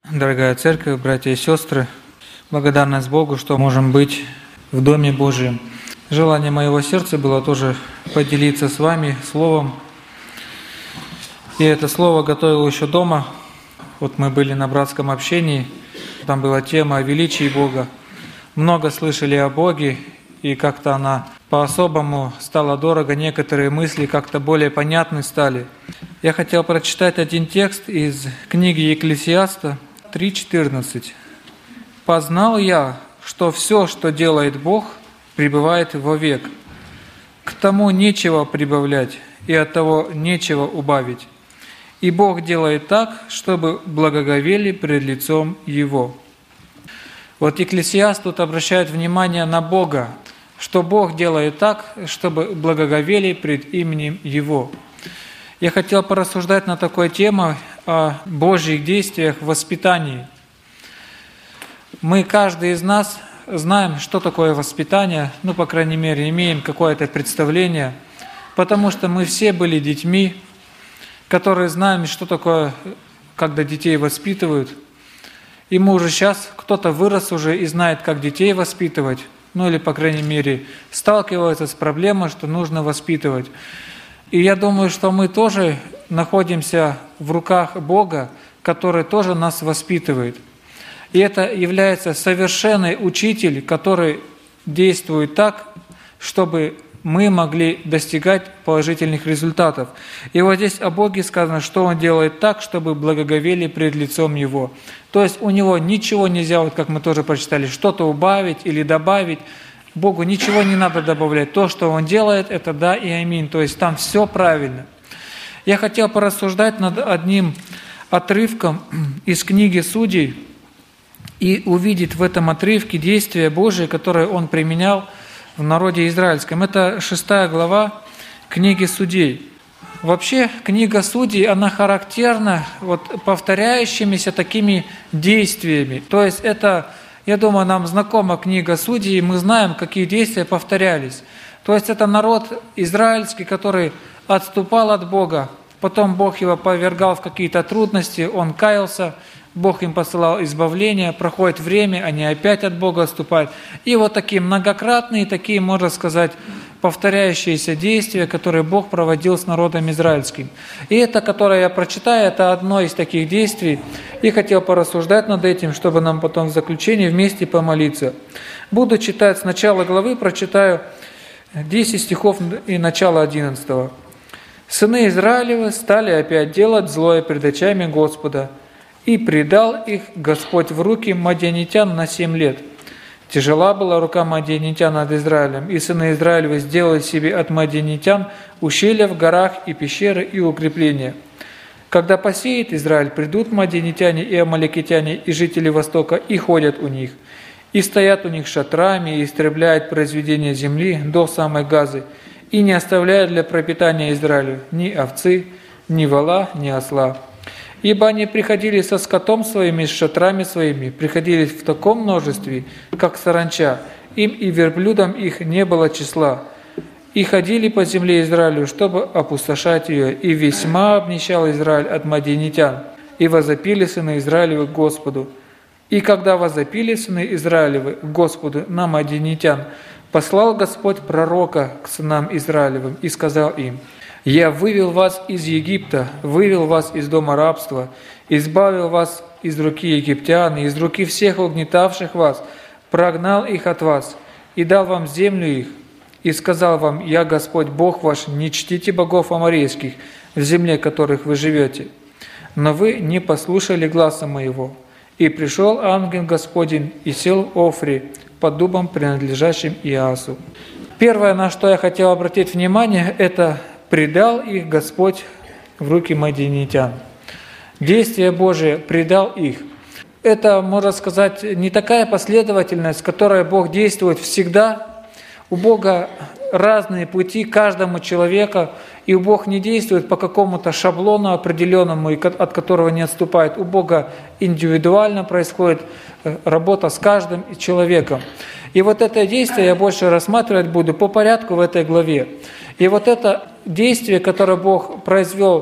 Дорогая Церковь, братья и сестры, благодарность Богу, что можем быть в Доме Божьем. Желание моего сердца было тоже поделиться с вами словом. И это слово готовил еще дома. Вот мы были на братском общении, там была тема о величии Бога. Много слышали о Боге, и как-то она по-особому стала дорого, некоторые мысли как-то более понятны стали. Я хотел прочитать один текст из книги Екклесиаста 3:14. «Познал я, что все, что делает Бог, пребывает вовек. К тому нечего прибавлять, и от того нечего убавить. И Бог делает так, чтобы благоговели пред лицом Его». Вот Екклесиаст тут обращает внимание на Бога, что Бог делает так, чтобы благоговели пред именем Его. Я хотел порассуждать на такой тему о Божьих действиях в воспитании. Мы, каждый из нас, знаем, что такое воспитание, по крайней мере, имеем какое-то представление, потому что мы все были детьми, которые знаем, что такое, когда детей воспитывают. И мы уже сейчас, кто-то вырос уже и знает, как детей воспитывать, или, по крайней мере, сталкивается с проблемой, что нужно воспитывать. И я думаю, что мы тоже находимся в руках Бога, который тоже нас воспитывает. И это является совершенный учитель, который действует так, чтобы мы могли достигать положительных результатов. И вот здесь о Боге сказано, что Он делает так, чтобы благоговели пред лицом Его. То есть у Него ничего нельзя, вот как мы тоже прочитали, что-то убавить или добавить. Богу ничего не надо добавлять. То, что Он делает, это да и аминь. То есть там все правильно. Я хотел порассуждать над одним отрывком из книги Судей и увидеть в этом отрывке действия Божие, которые Он применял в народе израильском. Это 6 глава книги Судей. Вообще, книга Судей, она характерна повторяющимися такими действиями. То есть это, я думаю, нам знакома книга Судей, и мы знаем, какие действия повторялись. То есть это народ израильский, который отступал от Бога, потом Бог его повергал в какие-то трудности, он каялся, Бог им посылал избавление, проходит время, они опять от Бога отступают. И вот такие многократные, такие, можно сказать, повторяющиеся действия, которые Бог проводил с народом израильским. И это, которое я прочитаю, это одно из таких действий. И хотел порассуждать над этим, чтобы нам потом в заключении вместе помолиться. Буду читать с начала главы, прочитаю 10 стихов и начало 11. «Сыны Израилевы стали опять делать злое пред очами Господа, и предал их Господь в руки мадианитян на 7 лет. Тяжела была рука мадианитян над Израилем, и сыны Израилевы сделали себе от мадианитян ущелья в горах и пещеры и укрепления. Когда посеет Израиль, придут мадианитяне и амалекитяне и жители Востока и ходят у них, и стоят у них шатрами, и истребляют произведения земли до самой Газы, и не оставляют для пропитания Израилю ни овцы, ни вола, ни осла. Ибо они приходили со скотом своим и с шатрами своими, приходили в таком множестве, как саранча, им и верблюдам их не было числа. И ходили по земле Израилю, чтобы опустошать ее, и весьма обнищал Израиль от мадианитян, и возопили сыны Израилевы к Господу. И когда возопили сыны Израилевы к Господу на мадианитян, послал Господь пророка к сынам Израилевым и сказал им: «Я вывел вас из Египта, вывел вас из дома рабства, избавил вас из руки египтян, из руки всех угнетавших вас, прогнал их от вас и дал вам землю их, и сказал вам: Я Господь Бог ваш, не чтите богов аморейских в земле, которых вы живете. Но вы не послушали гласа моего. И пришел ангел Господень и сел в Офре под дубом, принадлежащим Иасу». Первое, на что я хотел обратить внимание, это «предал их Господь в руки мадианитян». Действие Божие предал их. Это, можно сказать, не такая последовательность, с которой Бог действует всегда. У Бога разные пути каждому человеку, и Бог не действует по какому-то шаблону определенному, от которого не отступает. У Бога индивидуально происходит работа с каждым человеком. И вот это действие я больше рассматривать буду по порядку в этой главе. И вот это действие, которое Бог произвел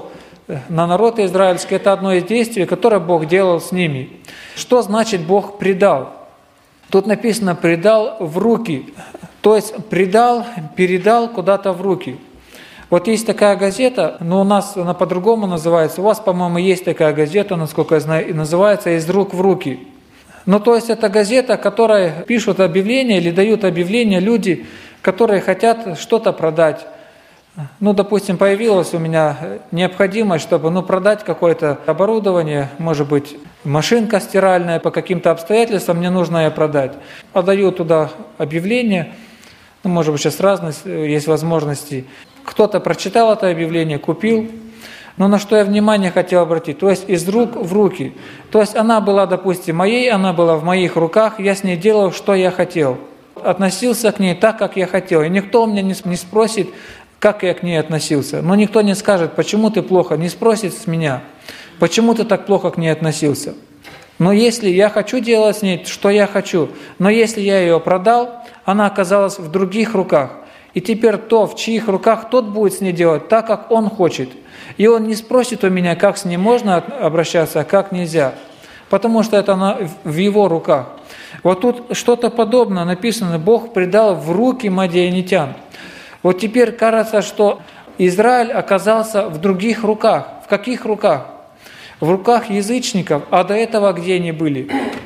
на народ израильский, это одно из действий, которое Бог делал с ними. Что значит Бог предал? Тут написано «предал в руки», то есть предал, передал куда-то в руки. Вот есть такая газета, но у нас она по-другому называется, у вас, по-моему, есть такая газета, насколько я знаю, и называется «Из рук в руки». Ну, то есть это газета, которая пишут объявления или дают объявления люди, которые хотят что-то продать. Ну, допустим, появилась у меня необходимость, чтобы продать какое-то оборудование, может быть, машинка стиральная, по каким-то обстоятельствам мне нужно ее продать. Подаю туда объявление, может быть, сейчас разные есть возможности. Кто-то прочитал это объявление, купил. Но на что я внимание хотел обратить, то есть из рук в руки. То есть она была, допустим, моей, она была в моих руках, я с ней делал, что я хотел. Относился к ней так, как я хотел. И никто у меня не спросит, как я к ней относился. Но никто не скажет, почему ты плохо, не спросит с меня, почему ты так плохо к ней относился. Но если я хочу делать с ней, что я хочу, но если я ее продал, она оказалась в других руках. И теперь то, в чьих руках, тот будет с ней делать так, как он хочет. И он не спросит у меня, как с ней можно обращаться, а как нельзя. Потому что это в его руках. Вот тут что-то подобное написано, Бог предал в руки мадианитян. Вот теперь кажется, что Израиль оказался в других руках. В каких руках? В руках язычников, а до этого где они были?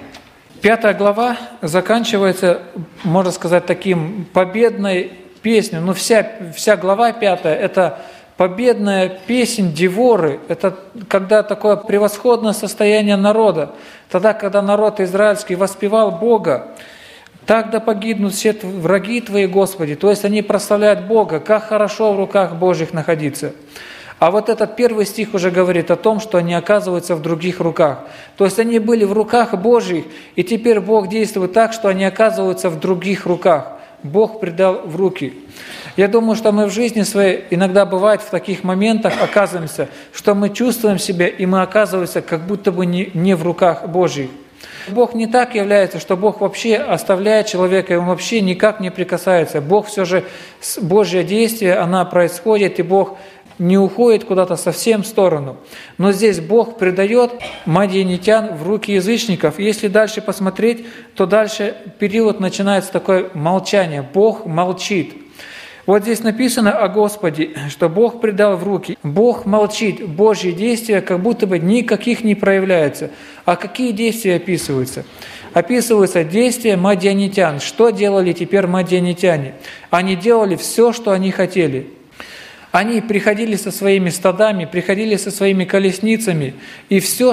5 глава заканчивается, можно сказать, таким победной песней. Но вся глава 5 – это победная песнь Деворы. Это когда такое превосходное состояние народа. Тогда, когда народ израильский воспевал Бога. «Так да погибнут все враги Твои, Господи». То есть они прославляют Бога. Как хорошо в руках Божьих находиться. А вот этот 1 стих уже говорит о том, что они оказываются в других руках. То есть они были в руках Божьих, и теперь Бог действует так, что они оказываются в других руках. Бог предал в руки. Я думаю, что мы в жизни своей иногда бывает в таких моментах оказываемся, что мы чувствуем себя, и мы оказываемся как будто бы не в руках Божьих. Бог не так является, что Бог вообще оставляет человека, и Он вообще никак не прикасается. Бог все же, Божье действие, оно происходит, и Бог не уходит куда-то совсем в сторону. Но здесь Бог предает мадианитян в руки язычников. И если дальше посмотреть, то дальше период начинается такое молчание. Бог молчит. Вот здесь написано о Господе, что Бог предал в руки. Бог молчит. Божьи действия как будто бы никаких не проявляются. А какие действия описываются? Описываются действия мадианитян. Что делали теперь мадианитяне? Они делали все, что они хотели. Они приходили со своими стадами, приходили со своими колесницами, и все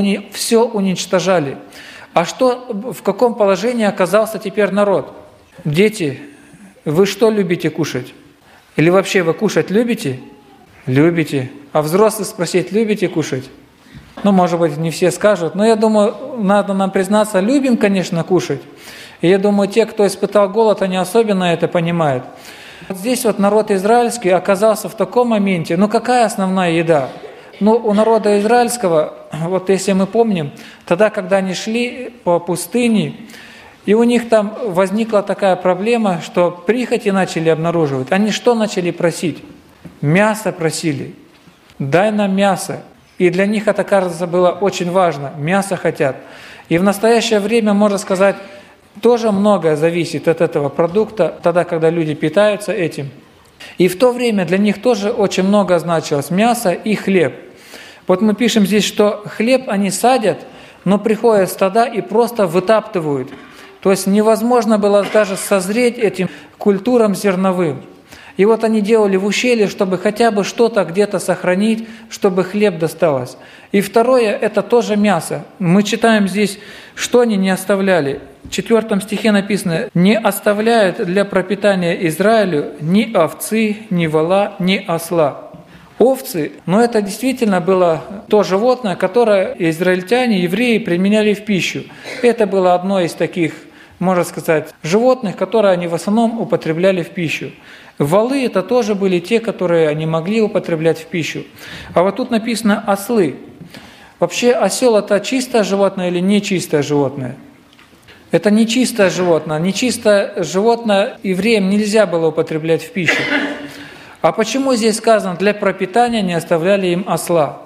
уничтожали. А в каком положении оказался теперь народ? Дети, вы что любите кушать? Или вообще вы кушать любите? Любите. А взрослых спросить, любите кушать? Может быть, не все скажут, но я думаю, надо нам признаться, любим, конечно, кушать. И я думаю, те, кто испытал голод, они особенно это понимают. Вот здесь вот народ израильский оказался в таком моменте, какая основная еда? У народа израильского, вот если мы помним, тогда, когда они шли по пустыне, и у них там возникла такая проблема, что прихоти начали обнаруживать. Они что начали просить? Мясо просили. Дай нам мясо. И для них это, кажется, было очень важно. Мясо хотят. И в настоящее время, можно сказать, тоже многое зависит от этого продукта, тогда, когда люди питаются этим. И в то время для них тоже очень много значилось мясо и хлеб. Вот мы пишем здесь, что хлеб они садят, но приходят стада и просто вытаптывают. То есть невозможно было даже созреть этим культурам зерновым. И вот они делали в ущелье, чтобы хотя бы что-то где-то сохранить, чтобы хлеб досталось. И второе, это тоже мясо. Мы читаем здесь, что они не оставляли. В 4 стихе написано: «Не оставляют для пропитания Израилю ни овцы, ни вола, ни осла». Овцы, но это действительно было то животное, которое израильтяне, евреи применяли в пищу. Это было одно из таких, можно сказать, животных, которые они в основном употребляли в пищу. Волы – это тоже были те, которые они могли употреблять в пищу. А вот тут написано «ослы». Вообще осел – это чистое животное или нечистое животное? Это нечистое животное. Нечистое животное евреям нельзя было употреблять в пищу. А почему здесь сказано, для пропитания не оставляли им осла?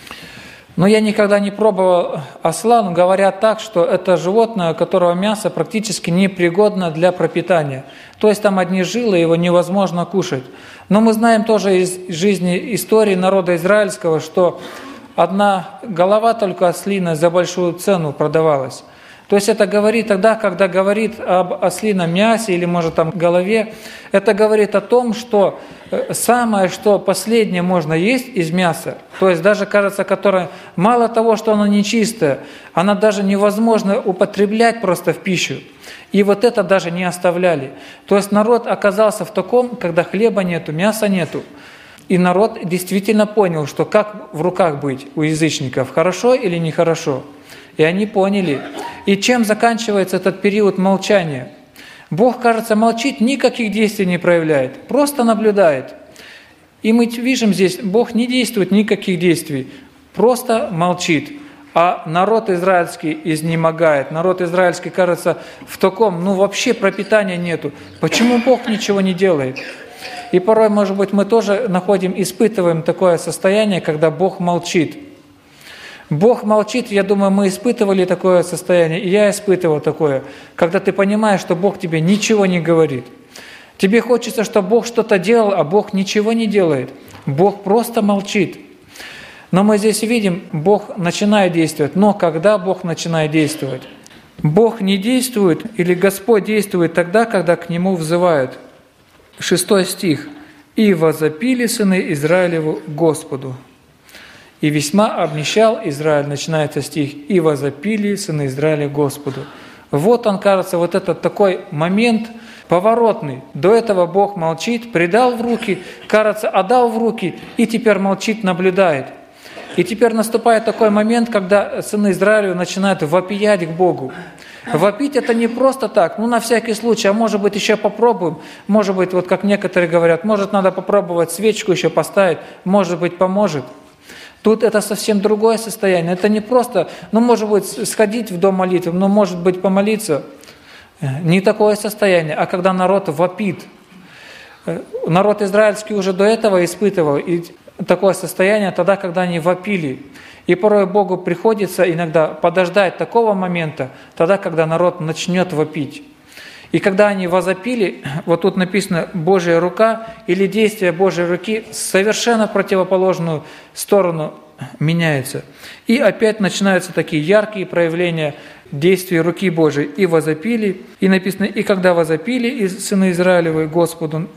Но я никогда не пробовал осла, но говорят так, что это животное, у которого мясо практически непригодно для пропитания. То есть там одни жилы, его невозможно кушать. Но мы знаем тоже из жизни истории народа израильского, что одна голова только ослиная за большую цену продавалась. То есть это говорит тогда, когда говорит об ослином мясе или, может, там голове, это говорит о том, что самое, что последнее можно есть из мяса, то есть даже, кажется, которое мало того, что оно нечистое, она даже невозможно употреблять просто в пищу. И вот это даже не оставляли. То есть народ оказался в таком, когда хлеба нету, мяса нету. И народ действительно понял, что как в руках быть у язычников, хорошо или нехорошо. И они поняли. И чем заканчивается этот период молчания? Бог, кажется, молчит, никаких действий не проявляет, просто наблюдает. И мы видим здесь, Бог не действует никаких действий, просто молчит. А народ израильский изнемогает. Народ израильский, кажется, в таком, вообще пропитания нету. Почему Бог ничего не делает? И порой, может быть, мы тоже испытываем такое состояние, когда Бог молчит. Бог молчит, я думаю, мы испытывали такое состояние, и я испытывал такое, когда ты понимаешь, что Бог тебе ничего не говорит. Тебе хочется, чтобы Бог что-то делал, а Бог ничего не делает. Бог просто молчит. Но мы здесь видим, Бог начинает действовать. Но когда Бог начинает действовать? Бог не действует, или Господь действует тогда, когда к Нему взывают. 6 стих. «И возопили сыны Израилеву Господу». «И весьма обнищал Израиль», начинается стих, «и возопили сыны Израиля Господу». Вот он, кажется, вот этот такой момент поворотный. До этого Бог молчит, предал в руки, кажется, отдал в руки, и теперь молчит, наблюдает. И теперь наступает такой момент, когда сыны Израиля начинают вопиять к Богу. Вопить это не просто так, на всякий случай, а может быть еще попробуем, может быть, вот как некоторые говорят, может надо попробовать свечку еще поставить, может быть поможет. Тут это совсем другое состояние. Это не просто, может быть, сходить в дом молитвы, может быть, помолиться. Не такое состояние, а когда народ вопит. Народ израильский уже до этого испытывал и такое состояние тогда, когда они вопили. И порой Богу приходится иногда подождать такого момента, тогда, когда народ начнет вопить. И когда они возопили, вот тут написано «Божья рука» или действие Божьей руки совершенно противоположную сторону меняется. И опять начинаются такие яркие проявления действий руки Божией. И возопили, и написано «И когда возопили сыны Израилевы Господу,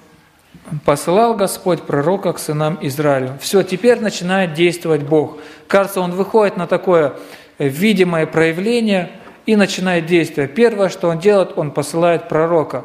посылал Господь пророка к сынам Израилю». Все, теперь начинает действовать Бог. Кажется, Он выходит на такое видимое проявление и начинает действовать. Первое, что Он делает, Он посылает пророка.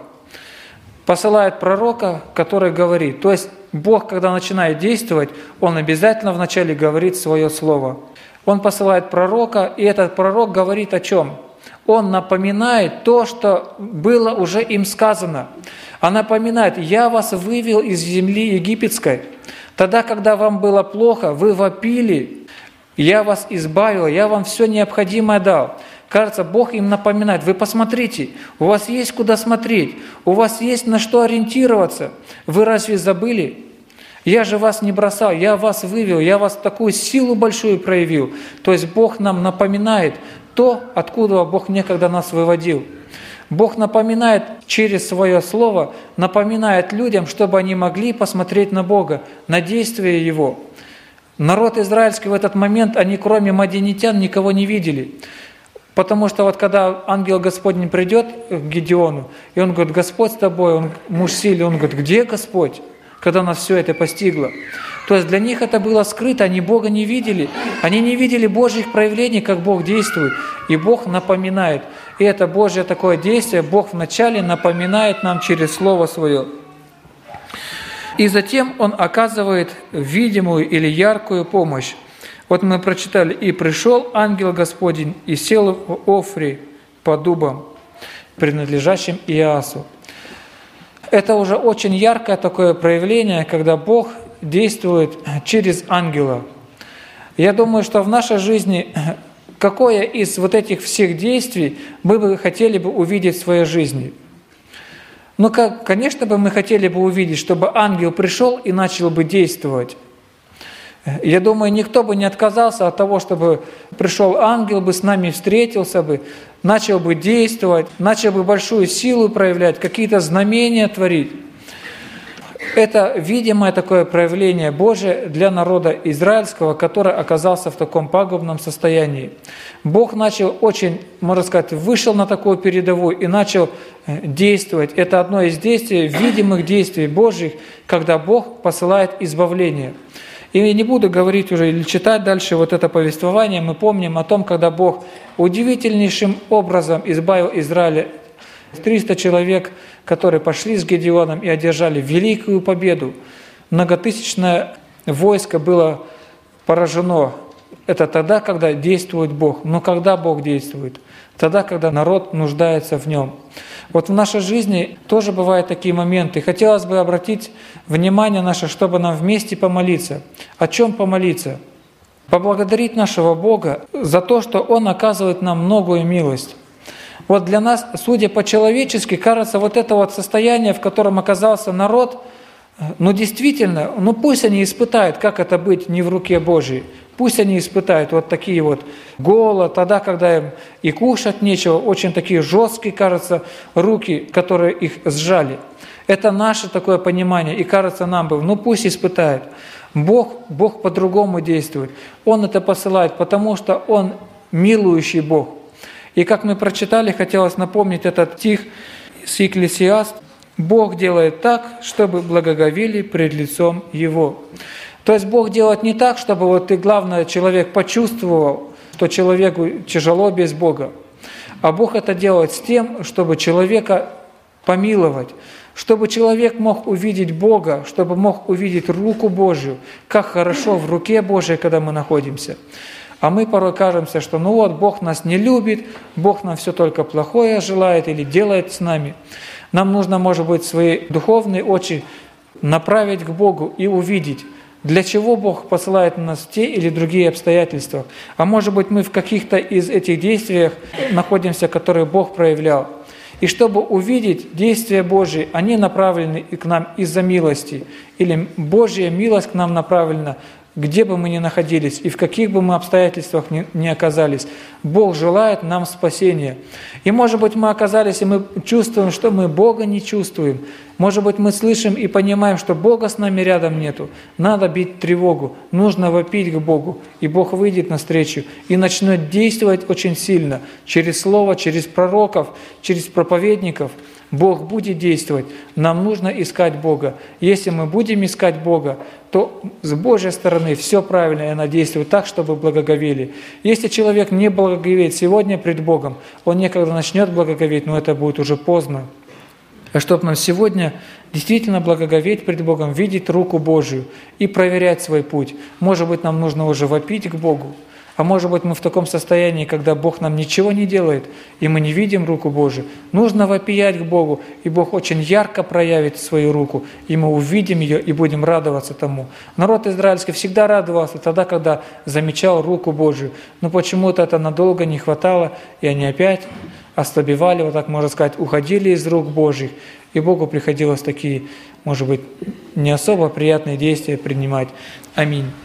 Посылает пророка, который говорит. То есть Бог, когда начинает действовать, Он обязательно вначале говорит свое слово. Он посылает пророка, и этот пророк говорит о чем? Он напоминает то, что было уже им сказано. А напоминает: «Я вас вывел из земли египетской. Тогда, когда вам было плохо, вы вопили, я вас избавил, я вам все необходимое дал». Кажется, Бог им напоминает: вы посмотрите, у вас есть куда смотреть, у вас есть на что ориентироваться. Вы разве забыли? Я же вас не бросал, я вас вывел, я вас такую силу большую проявил. То есть Бог нам напоминает то, откуда Бог некогда нас выводил. Бог напоминает через Свое Слово, напоминает людям, чтобы они могли посмотреть на Бога, на действие Его. Народ израильский в этот момент, они кроме мадианитян никого не видели. Потому что вот когда ангел Господень придет к Гедеону, и он говорит: «Господь с тобой», он муж сильный, он говорит: «Где Господь?» Когда нас все это постигло. То есть для них это было скрыто, они Бога не видели, они не видели Божьих проявлений, как Бог действует. И Бог напоминает. И это Божье такое действие, Бог вначале напоминает нам через Слово Свое. И затем Он оказывает видимую или яркую помощь. Вот мы прочитали: «И пришел ангел Господень, и сел в Офре под дубом, принадлежащим Иасу». Это уже очень яркое такое проявление, когда Бог действует через ангела. Я думаю, что в нашей жизни какое из вот этих всех действий мы бы хотели бы увидеть в своей жизни? Ну, конечно бы мы хотели бы увидеть, чтобы ангел пришел и начал бы действовать. Я думаю, никто бы не отказался от того, чтобы пришел ангел бы, с нами встретился бы, начал бы действовать, начал бы большую силу проявлять, какие-то знамения творить. Это видимое такое проявление Божие для народа израильского, который оказался в таком пагубном состоянии. Бог начал очень, можно сказать, вышел на такую передовую и начал действовать. Это одно из действий, видимых действий Божьих, когда Бог посылает избавление. И я не буду говорить уже или читать дальше вот это повествование. Мы помним о том, когда Бог удивительнейшим образом избавил Израиля. 300 человек, которые пошли с Гедеоном и одержали великую победу. Многотысячное войско было поражено. Это тогда, когда действует Бог. Но когда Бог действует? Тогда, когда народ нуждается в Нем. Вот в нашей жизни тоже бывают такие моменты. Хотелось бы обратить внимание наше, чтобы нам вместе помолиться. О чем помолиться? Поблагодарить нашего Бога за то, что Он оказывает нам многую милость. Вот для нас, судя по-человечески, кажется, вот это вот состояние, в котором оказался народ, действительно, пусть они испытают, как это быть не в руке Божьей. Пусть они испытают вот такие вот голод, тогда, когда им и кушать нечего, очень такие жесткие, кажется, руки, которые их сжали. Это наше такое понимание, и кажется нам бы, пусть испытают. Бог по-другому действует. Он это посылает, потому что Он милующий Бог. И как мы прочитали, хотелось напомнить этот стих с Екклесиаст. «Бог делает так, чтобы благоговели пред лицом Его». То есть Бог делает не так, чтобы вот ты, главное, человек почувствовал, что человеку тяжело без Бога. А Бог это делает с тем, чтобы человека помиловать, чтобы человек мог увидеть Бога, чтобы мог увидеть руку Божью, как хорошо в руке Божией, когда мы находимся. А мы порой кажемся, что Бог нас не любит, Бог нам все только плохое желает или делает с нами. Нам нужно, может быть, свои духовные очи направить к Богу и увидеть, для чего Бог посылает на нас те или другие обстоятельства. А может быть, мы в каких-то из этих действиях находимся, которые Бог проявлял. И чтобы увидеть действия Божьи, они направлены к нам из-за милости. Или Божья милость к нам направлена, где бы мы ни находились и в каких бы мы обстоятельствах ни оказались. Бог желает нам спасения. И может быть мы оказались, и мы чувствуем, что мы Бога не чувствуем. Может быть мы слышим и понимаем, что Бога с нами рядом нету. Надо бить тревогу, нужно вопить к Богу. И Бог выйдет навстречу и начнет действовать очень сильно. Через Слово, через пророков, через проповедников. Бог будет действовать. Нам нужно искать Бога. Если мы будем искать Бога, то с Божьей стороны все правильно, и она действует так, чтобы благоговели. Если человек не благоговеет сегодня пред Богом, он некогда начнет благоговеть, но это будет уже поздно. А чтобы нам сегодня действительно благоговеть пред Богом, видеть руку Божию и проверять свой путь. Может быть, нам нужно уже вопить к Богу. А может быть, мы в таком состоянии, когда Бог нам ничего не делает, и мы не видим руку Божию. Нужно вопиять к Богу, и Бог очень ярко проявит свою руку, и мы увидим ее и будем радоваться тому. Народ израильский всегда радовался тогда, когда замечал руку Божию. Но почему-то это надолго не хватало, и они опять ослабевали, вот так можно сказать, уходили из рук Божьих. И Богу приходилось такие, может быть, не особо приятные действия принимать. Аминь.